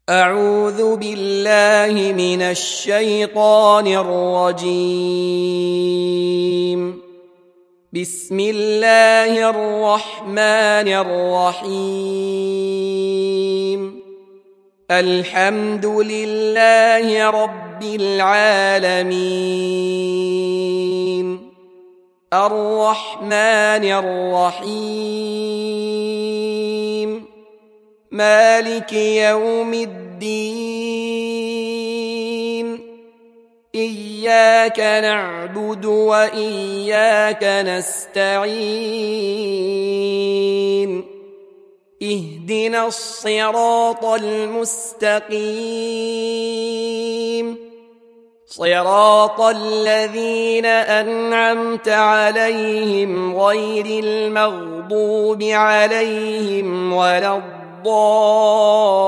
أعوذ بالله من الشيطان الرجيم. بسم الله الرحمن الرحيم. الحمد لله رب العالمين. الرحمن الرحيم. مالك يوم الدين. إياك نعبد وإياك نستعين. اهدنا الصراط المستقيم، صراط الذين أنعمت عليهم غير المغضوب عليهم ولا الضالين.